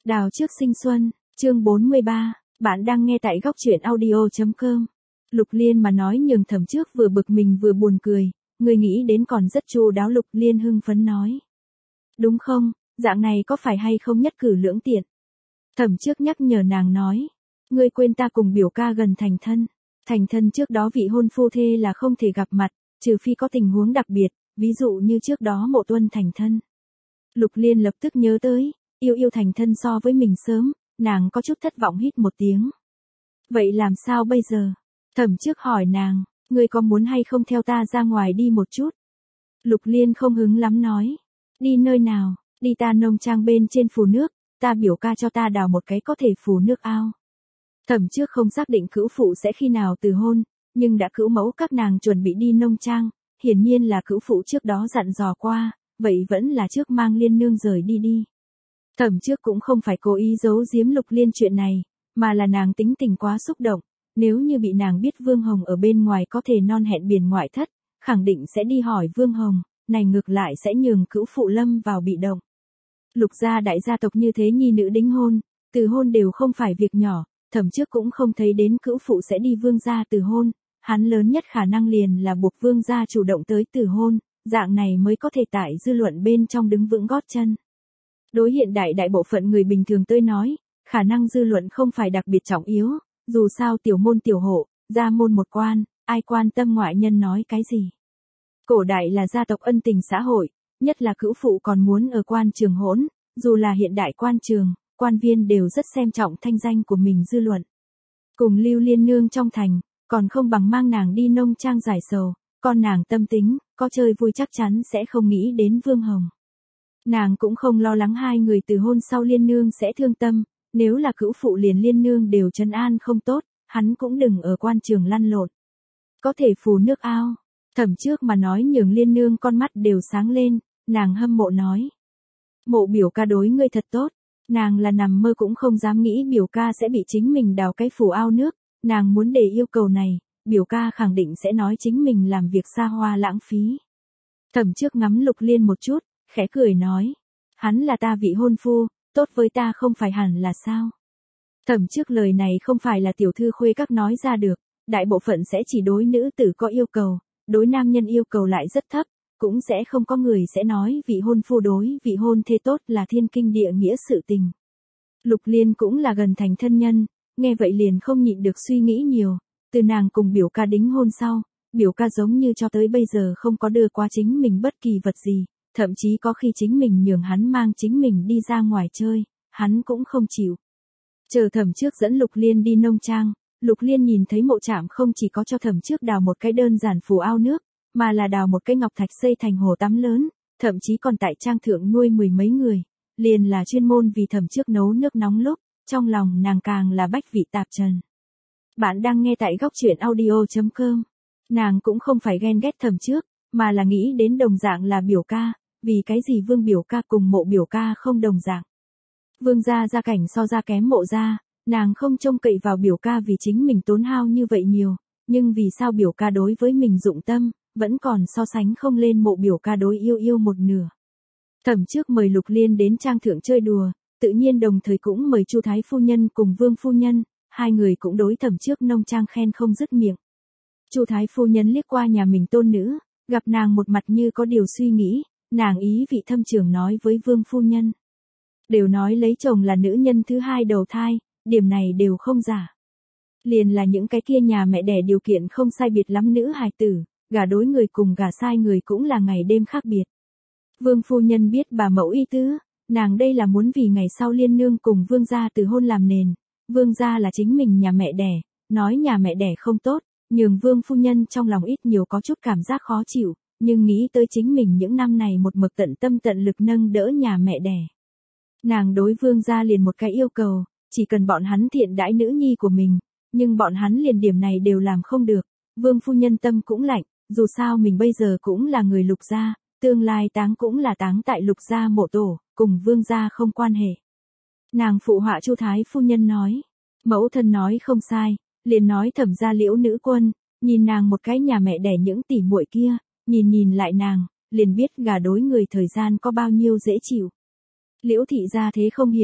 Đào trước sinh xuân, chương 43, bạn đang nghe tại góc truyện audio.com. Lục Liên mà nói nhường Thẩm Trước vừa bực mình vừa buồn cười, người nghĩ đến còn rất chu đáo. Lục Liên hưng phấn nói. Đúng không, dạng này có phải hay không nhất cử lưỡng tiện? Thẩm Trước nhắc nhở nàng nói. Ngươi quên ta cùng biểu ca gần thành thân. Thành thân trước đó vị hôn phu thê là không thể gặp mặt, trừ phi có tình huống đặc biệt, ví dụ như trước đó Mộ Tuân thành thân. Lục Liên lập tức nhớ tới, yêu thành thân so với mình sớm, nàng có chút thất vọng hít một tiếng. Vậy làm sao bây giờ? Thẩm Trước hỏi nàng, ngươi có muốn hay không theo ta ra ngoài đi một chút? Lục Liên không hứng lắm nói. Đi nơi nào? Đi ta nông trang bên trên phù nước, ta biểu ca cho ta đào một cái có thể phù nước ao. Thẩm Trước không xác định cữu phụ sẽ khi nào từ hôn, nhưng đã cữu mẫu các nàng chuẩn bị đi nông trang, hiển nhiên là cữu phụ trước đó dặn dò qua, vậy vẫn là trước mang Liên nương rời đi. Thẩm Trước cũng không phải cố ý giấu giếm Lục Liên chuyện này, mà là nàng tính tình quá xúc động, nếu như bị nàng biết Vương Hồng ở bên ngoài có thể non hẹn biển ngoại thất, khẳng định sẽ đi hỏi Vương Hồng, này ngược lại sẽ nhường cữu phụ lâm vào bị động. Lục gia đại gia tộc như thế nhi nữ đính hôn, từ hôn đều không phải việc nhỏ, Thẩm Trước cũng không thấy đến cữu phụ sẽ đi Vương gia từ hôn, hắn lớn nhất khả năng liền là buộc Vương gia chủ động tới từ hôn, dạng này mới có thể tại dư luận bên trong đứng vững gót chân. Đối hiện đại đại bộ phận người bình thường tôi nói, khả năng dư luận không phải đặc biệt trọng yếu, dù sao tiểu môn tiểu hộ, gia môn một quan, ai quan tâm ngoại nhân nói cái gì. Cổ đại là gia tộc ân tình xã hội, nhất là cữu phụ còn muốn ở quan trường hỗn, dù là hiện đại quan trường, quan viên đều rất xem trọng thanh danh của mình dư luận. Cùng lưu Liên nương trong thành, còn không bằng mang nàng đi nông trang giải sầu, con nàng tâm tính, có chơi vui chắc chắn sẽ không nghĩ đến Vương Hồng. Nàng cũng không lo lắng hai người từ hôn sau Liên nương sẽ thương tâm, nếu là cữu phụ liền Liên nương đều trấn an không tốt, hắn cũng đừng ở quan trường lăn lộn. Có thể phù nước ao, Thẩm Trước mà nói nhường Liên nương con mắt đều sáng lên, nàng hâm mộ nói. Mộ biểu ca đối ngươi thật tốt, nàng là nằm mơ cũng không dám nghĩ biểu ca sẽ bị chính mình đào cái phù ao nước, nàng muốn để yêu cầu này, biểu ca khẳng định sẽ nói chính mình làm việc xa hoa lãng phí. Thẩm Trước ngắm Lục Liên một chút, khẽ cười nói, hắn là ta vị hôn phu, tốt với ta không phải hẳn là sao? Thẩm Trước lời này không phải là tiểu thư khuê các nói ra được, đại bộ phận sẽ chỉ đối nữ tử có yêu cầu, đối nam nhân yêu cầu lại rất thấp, cũng sẽ không có người sẽ nói vị hôn phu đối vị hôn thê tốt là thiên kinh địa nghĩa sự tình. Lục Liên cũng là gần thành thân nhân, nghe vậy liền không nhịn được suy nghĩ nhiều, từ nàng cùng biểu ca đính hôn sau, biểu ca giống như cho tới bây giờ không có đưa qua chính mình bất kỳ vật gì, thậm chí có khi chính mình nhường hắn mang chính mình đi ra ngoài chơi, hắn cũng không chịu. Chờ Thẩm Trước dẫn Lục Liên đi nông trang, Lục Liên nhìn thấy Mộ Trạm không chỉ có cho Thẩm Trước đào một cái đơn giản phù ao nước, mà là đào một cái ngọc thạch xây thành hồ tắm lớn, thậm chí còn tại trang thượng nuôi mười mấy người, liền là chuyên môn vì Thẩm Trước nấu nước nóng lúc, trong lòng nàng càng là bách vị tạp trần. Bạn đang nghe tại góc truyện audio.com. Nàng cũng không phải ghen ghét Thẩm Trước, mà là nghĩ đến đồng dạng là biểu ca, vì cái gì Vương biểu ca cùng Mộ biểu ca không đồng dạng. Vương gia gia cảnh so ra kém Mộ gia, nàng không trông cậy vào biểu ca vì chính mình tốn hao như vậy nhiều, nhưng vì sao biểu ca đối với mình dụng tâm, vẫn còn so sánh không lên Mộ biểu ca đối yêu một nửa. Thẩm Trước mời Lục Liên đến trang thượng chơi đùa, tự nhiên đồng thời cũng mời Chu Thái phu nhân cùng Vương phu nhân, hai người cũng đối Thẩm Trước nông trang khen không dứt miệng. Chu Thái phu nhân liếc qua nhà mình tôn nữ, gặp nàng một mặt như có điều suy nghĩ, nàng ý vị thâm trường nói với Vương phu nhân. Đều nói lấy chồng là nữ nhân thứ hai đầu thai, điểm này đều không giả. Liền là những cái kia nhà mẹ đẻ điều kiện không sai biệt lắm nữ hài tử, gả đối người cùng gả sai người cũng là ngày đêm khác biệt. Vương phu nhân biết bà mẫu ý tứ, nàng đây là muốn vì ngày sau Liên nương cùng Vương gia từ hôn làm nền, Vương gia là chính mình nhà mẹ đẻ, nói nhà mẹ đẻ không tốt, nhường Vương phu nhân trong lòng ít nhiều có chút cảm giác khó chịu, nhưng nghĩ tới chính mình những năm này một mực tận tâm tận lực nâng đỡ nhà mẹ đẻ. Nàng đối Vương gia liền một cái yêu cầu, chỉ cần bọn hắn thiện đãi nữ nhi của mình, nhưng bọn hắn liền điểm này đều làm không được, Vương phu nhân tâm cũng lạnh, dù sao mình bây giờ cũng là người Lục gia, tương lai táng cũng là táng tại Lục gia mộ tổ, cùng Vương gia không quan hệ. Nàng phụ họa Chu Thái phu nhân nói, mẫu thân nói không sai, liền nói Thẩm gia Liễu nữ quân, nhìn nàng một cái nhà mẹ đẻ những tỉ muội kia, nhìn lại nàng, liền biết gả đối người thời gian có bao nhiêu dễ chịu. Liễu thị gia thế không hiện,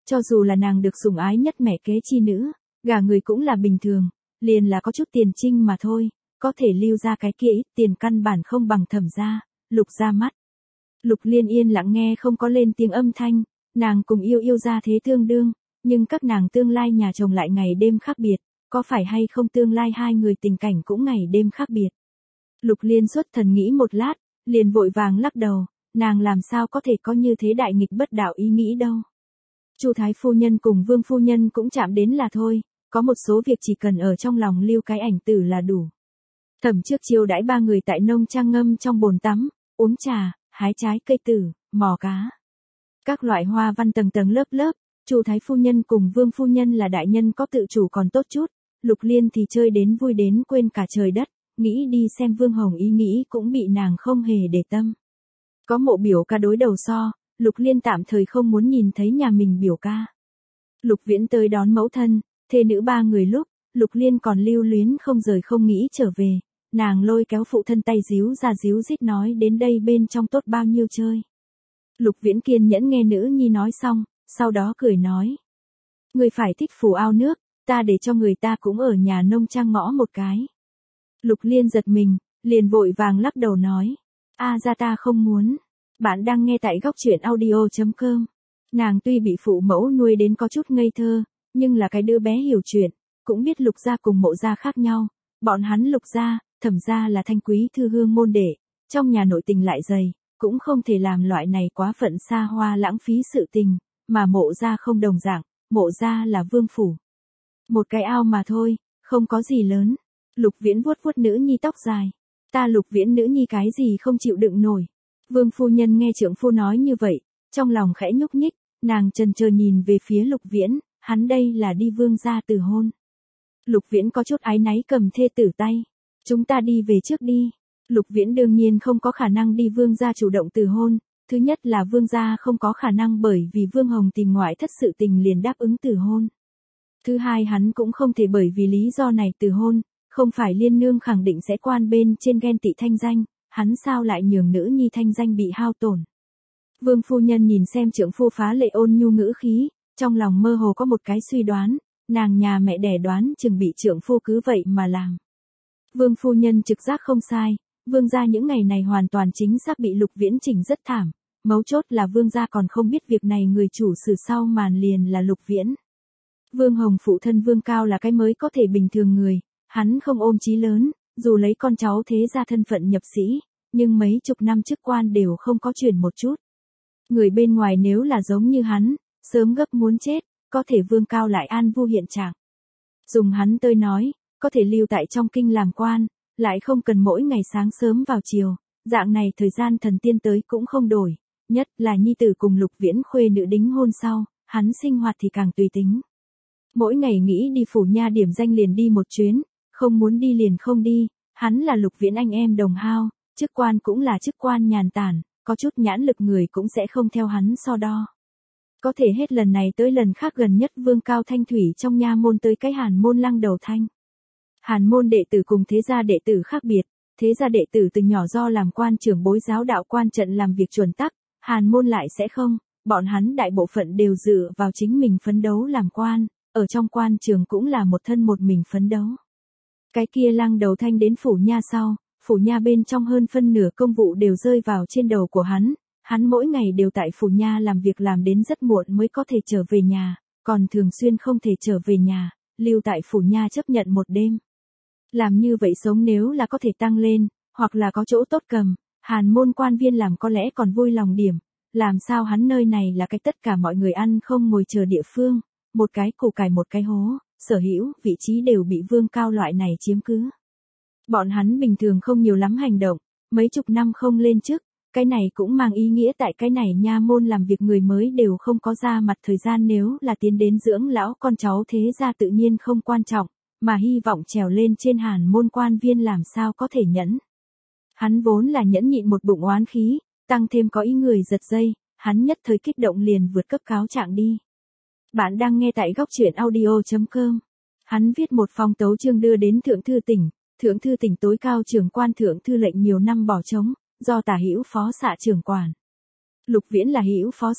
Cho dù là nàng được sủng ái nhất mẹ kế chi nữ, gả người cũng là bình thường, liền là có chút tiền trinh mà thôi, có thể lưu ra cái kia ít tiền căn bản không bằng Thẩm gia, Lục gia mắt. Lục Liên yên lặng nghe không có lên tiếng âm thanh, nàng cùng yêu gia thế tương đương, nhưng các nàng tương lai nhà chồng lại ngày đêm khác biệt, có phải hay không tương lai hai người tình cảnh cũng ngày đêm khác biệt. Lục Liên xuất thần nghĩ một lát, liền vội vàng lắc đầu, nàng làm sao có thể có như thế đại nghịch bất đạo ý nghĩ đâu. Chu thái phu nhân cùng Vương phu nhân cũng chạm đến là thôi, có một số việc chỉ cần ở trong lòng lưu cái ảnh tử là đủ. Thẩm trước chiêu đãi ba người tại nông trang ngâm trong bồn tắm, uống trà, hái trái cây tử, mò cá. Các loại hoa văn tầng tầng lớp lớp, Chu thái phu nhân cùng Vương phu nhân là đại nhân có tự chủ còn tốt chút, Lục Liên thì chơi đến vui đến quên cả trời đất, nghĩ đi xem Vương Hồng ý nghĩ cũng bị nàng không hề để tâm. Có mộ biểu ca đối đầu so, Lục Liên tạm thời không muốn nhìn thấy nhà mình biểu ca. Lục Viễn tới đón mẫu thân, thê nữ ba người lúc, Lục Liên còn lưu luyến không rời không nghĩ trở về, nàng lôi kéo phụ thân tay díu ra díu dít nói đến đây bên trong tốt bao nhiêu chơi. Lục Viễn kiên nhẫn nghe nữ nhi nói xong, sau đó cười nói. Người phải thích phù ao nước, ta để cho người ta cũng ở nhà nông trang ngõ một cái. Lục Liên giật mình, liền vội vàng lắc đầu nói. Ra ta không muốn. Bạn đang nghe tại góc truyện audio.com. Nàng tuy bị phụ mẫu nuôi đến có chút ngây thơ, nhưng là cái đứa bé hiểu chuyện, cũng biết Lục gia cùng Mộ gia khác nhau. Bọn hắn Lục gia, Thẩm gia là thanh quý thư hương môn đệ, trong nhà nội tình lại dày, cũng không thể làm loại này quá phận xa hoa lãng phí sự tình, mà Mộ gia không đồng dạng, Mộ gia là vương phủ. Một cái ao mà thôi, không có gì lớn. Lục Viễn vuốt vuốt nữ nhi tóc dài. Ta Lục Viễn nữ nhi cái gì không chịu đựng nổi. Vương phu nhân nghe trượng phu nói như vậy, trong lòng khẽ nhúc nhích, nàng chần chờ nhìn về phía Lục Viễn, hắn đây là đi Vương gia từ hôn. Lục Viễn có chút áy náy cầm thê tử tay. Chúng ta đi về trước đi. Lục Viễn đương nhiên không có khả năng đi Vương gia chủ động từ hôn, thứ nhất là Vương gia không có khả năng bởi vì Vương Hồng tìm ngoại thất sự tình liền đáp ứng từ hôn. Thứ hai hắn cũng không thể bởi vì lý do này từ hôn, không phải Liên nương khẳng định sẽ quan bên trên ghen tị thanh danh, hắn sao lại nhường nữ nhi thanh danh bị hao tổn. Vương phu nhân nhìn xem trượng phu phá lệ ôn nhu ngữ khí, trong lòng mơ hồ có một cái suy đoán, nàng nhà mẹ đẻ đoán chừng bị trượng phu cứ vậy mà làm. Vương phu nhân trực giác không sai, Vương gia những ngày này hoàn toàn chính xác bị Lục Viễn chỉnh rất thảm, mấu chốt là Vương gia còn không biết việc này người chủ sử sau màn liền là Lục Viễn. Vương Hồng phụ thân Vương Cao là cái mới có thể bình thường người, hắn không ôm chí lớn, dù lấy con cháu thế gia thân phận nhập sĩ, nhưng mấy chục năm chức quan đều không có chuyển một chút. Người bên ngoài nếu là giống như hắn, sớm gấp muốn chết, có thể Vương Cao lại an vui hiện trạng. Dùng hắn tới nói, có thể lưu tại trong kinh làm quan, lại không cần mỗi ngày sáng sớm vào chiều, dạng này thời gian thần tiên tới cũng không đổi, nhất là nhi tử cùng Lục Viễn khuê nữ đính hôn sau, hắn sinh hoạt thì càng tùy tính. Mỗi ngày nghĩ đi phủ nha điểm danh liền đi một chuyến, không muốn đi liền không đi, hắn là Lục Viễn anh em đồng hao, chức quan cũng là chức quan nhàn tản, có chút nhãn lực người cũng sẽ không theo hắn so đo. Có thể hết lần này tới lần khác gần nhất Vương Cao thanh thủy trong nha môn tới cái Hàn môn lăng đầu thanh. Hàn môn đệ tử cùng thế gia đệ tử khác biệt, thế gia đệ tử từ nhỏ do làm quan trưởng bối giáo đạo quan trận làm việc chuẩn tắc, Hàn môn lại sẽ không, bọn hắn đại bộ phận đều dựa vào chính mình phấn đấu làm quan, ở trong quan trường cũng là một thân một mình phấn đấu. Cái kia lăng đầu thanh đến phủ nha sau, phủ nha bên trong hơn phân nửa công vụ đều rơi vào trên đầu của hắn mỗi ngày đều tại phủ nha làm việc làm đến rất muộn mới có thể trở về nhà, còn thường xuyên không thể trở về nhà, lưu tại phủ nha chấp nhận một đêm. Làm như vậy sống nếu là có thể tăng lên, hoặc là có chỗ tốt cầm, Hàn môn quan viên làm có lẽ còn vui lòng điểm, làm sao hắn nơi này là cái tất cả mọi người ăn không ngồi chờ địa phương, một cái củ cải một cái hố, sở hữu vị trí đều bị Vương Cao loại này chiếm cứ. Bọn hắn bình thường không nhiều lắm hành động, mấy chục năm không lên chức, cái này cũng mang ý nghĩa tại cái này nha môn làm việc người mới đều không có ra mặt thời gian, nếu là tiến đến dưỡng lão con cháu thế gia tự nhiên không quan trọng, mà hy vọng trèo lên trên Hàn môn quan viên làm sao có thể nhẫn. Hắn vốn là nhẫn nhịn một bụng oán khí, tăng thêm có ý người giật dây, hắn nhất thời kích động liền vượt cấp cáo trạng đi. Bạn đang nghe tại góc truyện audio.com. Hắn viết một phong tấu chương đưa đến Thượng thư tỉnh tối cao trưởng quan Thượng thư lệnh nhiều năm bỏ trống, do Tả Hữu phó xạ trưởng quản. Lục Viễn là Hữu phó xạ,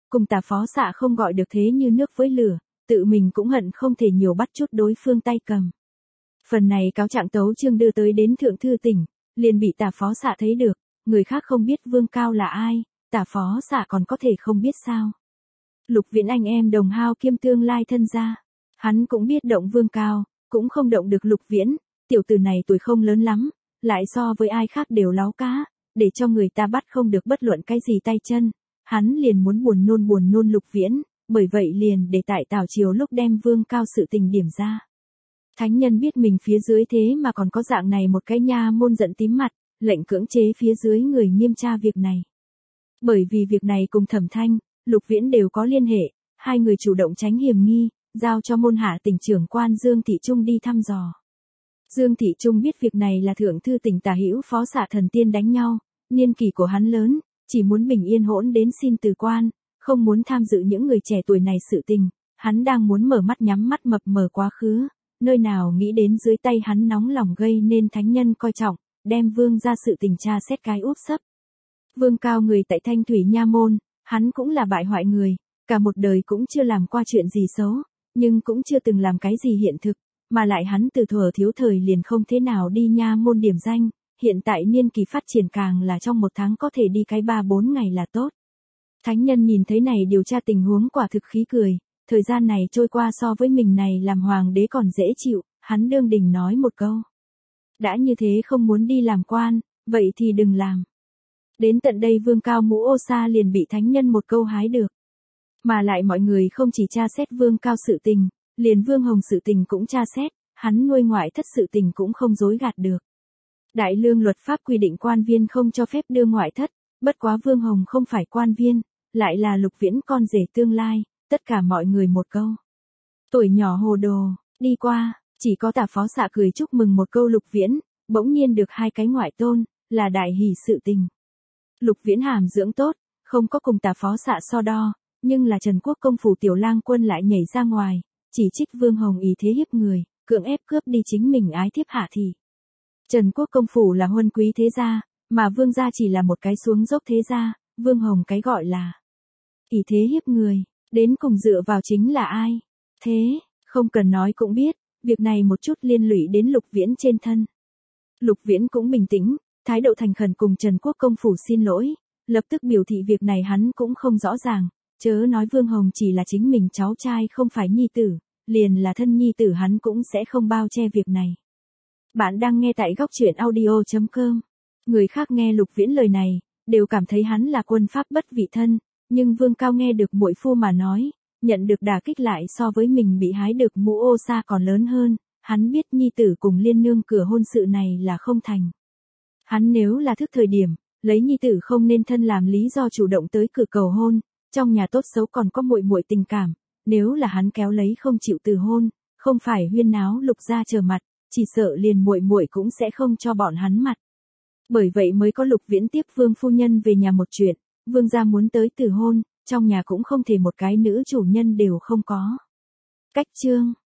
cùng Tả Phó Xạ không gọi được thế như nước với lửa, tự mình cũng hận không thể nhiều bắt chút đối phương tay cầm. Phần này cáo trạng tấu chương đưa tới đến Thượng Thư tỉnh, liền bị Tả Phó Xạ thấy được, người khác không biết Vương Cao là ai, Tả Phó Xạ còn có thể không biết sao. Lục Viễn anh em đồng hao kiêm tương lai thân gia, hắn cũng biết động Vương Cao, cũng không động được Lục Viễn, tiểu tử này tuổi không lớn lắm, lại so với ai khác đều láo cá, để cho người ta bắt không được bất luận cái gì tay chân, hắn liền muốn buồn nôn Lục Viễn, bởi vậy liền để tại Tào Triều lúc đem Vương Cao sự tình điểm ra. Thánh nhân biết mình phía dưới thế mà còn có dạng này một cái nha môn giận tím mặt, lệnh cưỡng chế phía dưới người nghiêm tra việc này. Bởi vì việc này cùng Thẩm Thanh, Lục Viễn đều có liên hệ, hai người chủ động tránh hiểm nghi, giao cho môn hạ tỉnh trưởng quan Dương Thị Trung đi thăm dò. Dương Thị Trung biết việc này là Thượng Thư tỉnh Tả Hữu Phó Xạ Thần Tiên đánh nhau, niên kỷ của hắn lớn, chỉ muốn bình yên hỗn đến xin từ quan, không muốn tham dự những người trẻ tuổi này sự tình, hắn đang muốn mở mắt nhắm mắt mập mờ quá khứ, nơi nào nghĩ đến dưới tay hắn nóng lòng gây nên thánh nhân coi trọng, đem Vương ra sự tình tra xét cái úp sấp. Vương Cao người tại Thanh Thủy Nha Môn, hắn cũng là bại hoại người, cả một đời cũng chưa làm qua chuyện gì xấu, nhưng cũng chưa từng làm cái gì hiện thực, mà lại hắn từ thuở thiếu thời liền không thế nào đi Nha Môn điểm danh, hiện tại niên kỳ phát triển càng là trong một tháng có thể đi cái 3-4 ngày là tốt. Thánh nhân nhìn thấy này điều tra tình huống quả thực khí cười, thời gian này trôi qua so với mình này làm hoàng đế còn dễ chịu, hắn đương đình nói một câu. Đã như thế không muốn đi làm quan, vậy thì đừng làm. Đến tận đây Vương Cao mũ ô sa liền bị thánh nhân một câu hái được. Mà lại mọi người không chỉ tra xét Vương Cao sự tình, liền Vương Hồng sự tình cũng tra xét, hắn nuôi ngoại thất sự tình cũng không dối gạt được. Đại lương luật pháp quy định quan viên không cho phép đưa ngoại thất, bất quá Vương Hồng không phải quan viên, lại là Lục Viễn con rể tương lai, tất cả mọi người một câu. Tuổi nhỏ hồ đồ, đi qua, chỉ có Tả Phó Xạ cười chúc mừng một câu Lục Viễn, bỗng nhiên được hai cái ngoại tôn, là đại hỷ sự tình. Lục Viễn hàm dưỡng tốt, không có cùng Tả Phó Xạ so đo, nhưng là Trần Quốc công phủ tiểu lang quân lại nhảy ra ngoài, chỉ trích Vương Hồng ý thế hiếp người, cưỡng ép cướp đi chính mình ái thiếp hạ thị. Trần Quốc công phủ là huân quý thế gia, mà Vương gia chỉ là một cái xuống dốc thế gia, Vương Hồng cái gọi là ý thế hiếp người, đến cùng dựa vào chính là ai? Thế, không cần nói cũng biết, việc này một chút liên lụy đến Lục Viễn trên thân. Lục Viễn cũng bình tĩnh, thái độ thành khẩn cùng Trần Quốc công phủ xin lỗi, lập tức biểu thị việc này hắn cũng không rõ ràng, chớ nói Vương Hồng chỉ là chính mình cháu trai không phải nhi tử, liền là thân nhi tử hắn cũng sẽ không bao che việc này. Bạn đang nghe tại góc truyện audio.com. Người khác nghe Lục Viễn lời này, đều cảm thấy hắn là quân pháp bất vị thân, nhưng Vương Cao nghe được muội phu mà nói, nhận được đả kích lại so với mình bị hái được mũ ô sa còn lớn hơn, hắn biết nhi tử cùng liên nương cửa hôn sự này là không thành. Hắn nếu là thức thời điểm, lấy nhi tử không nên thân làm lý do chủ động tới cửa cầu hôn, trong nhà tốt xấu còn có muội muội tình cảm, nếu là hắn kéo lấy không chịu từ hôn, không phải huyên náo Lục gia trở mặt, chỉ sợ liền muội muội cũng sẽ không cho bọn hắn mặt. Bởi vậy mới có Lục Viễn tiếp Vương phu nhân về nhà một chuyện, Vương gia muốn tới từ hôn, trong nhà cũng không thể một cái nữ chủ nhân đều không có. Cách chương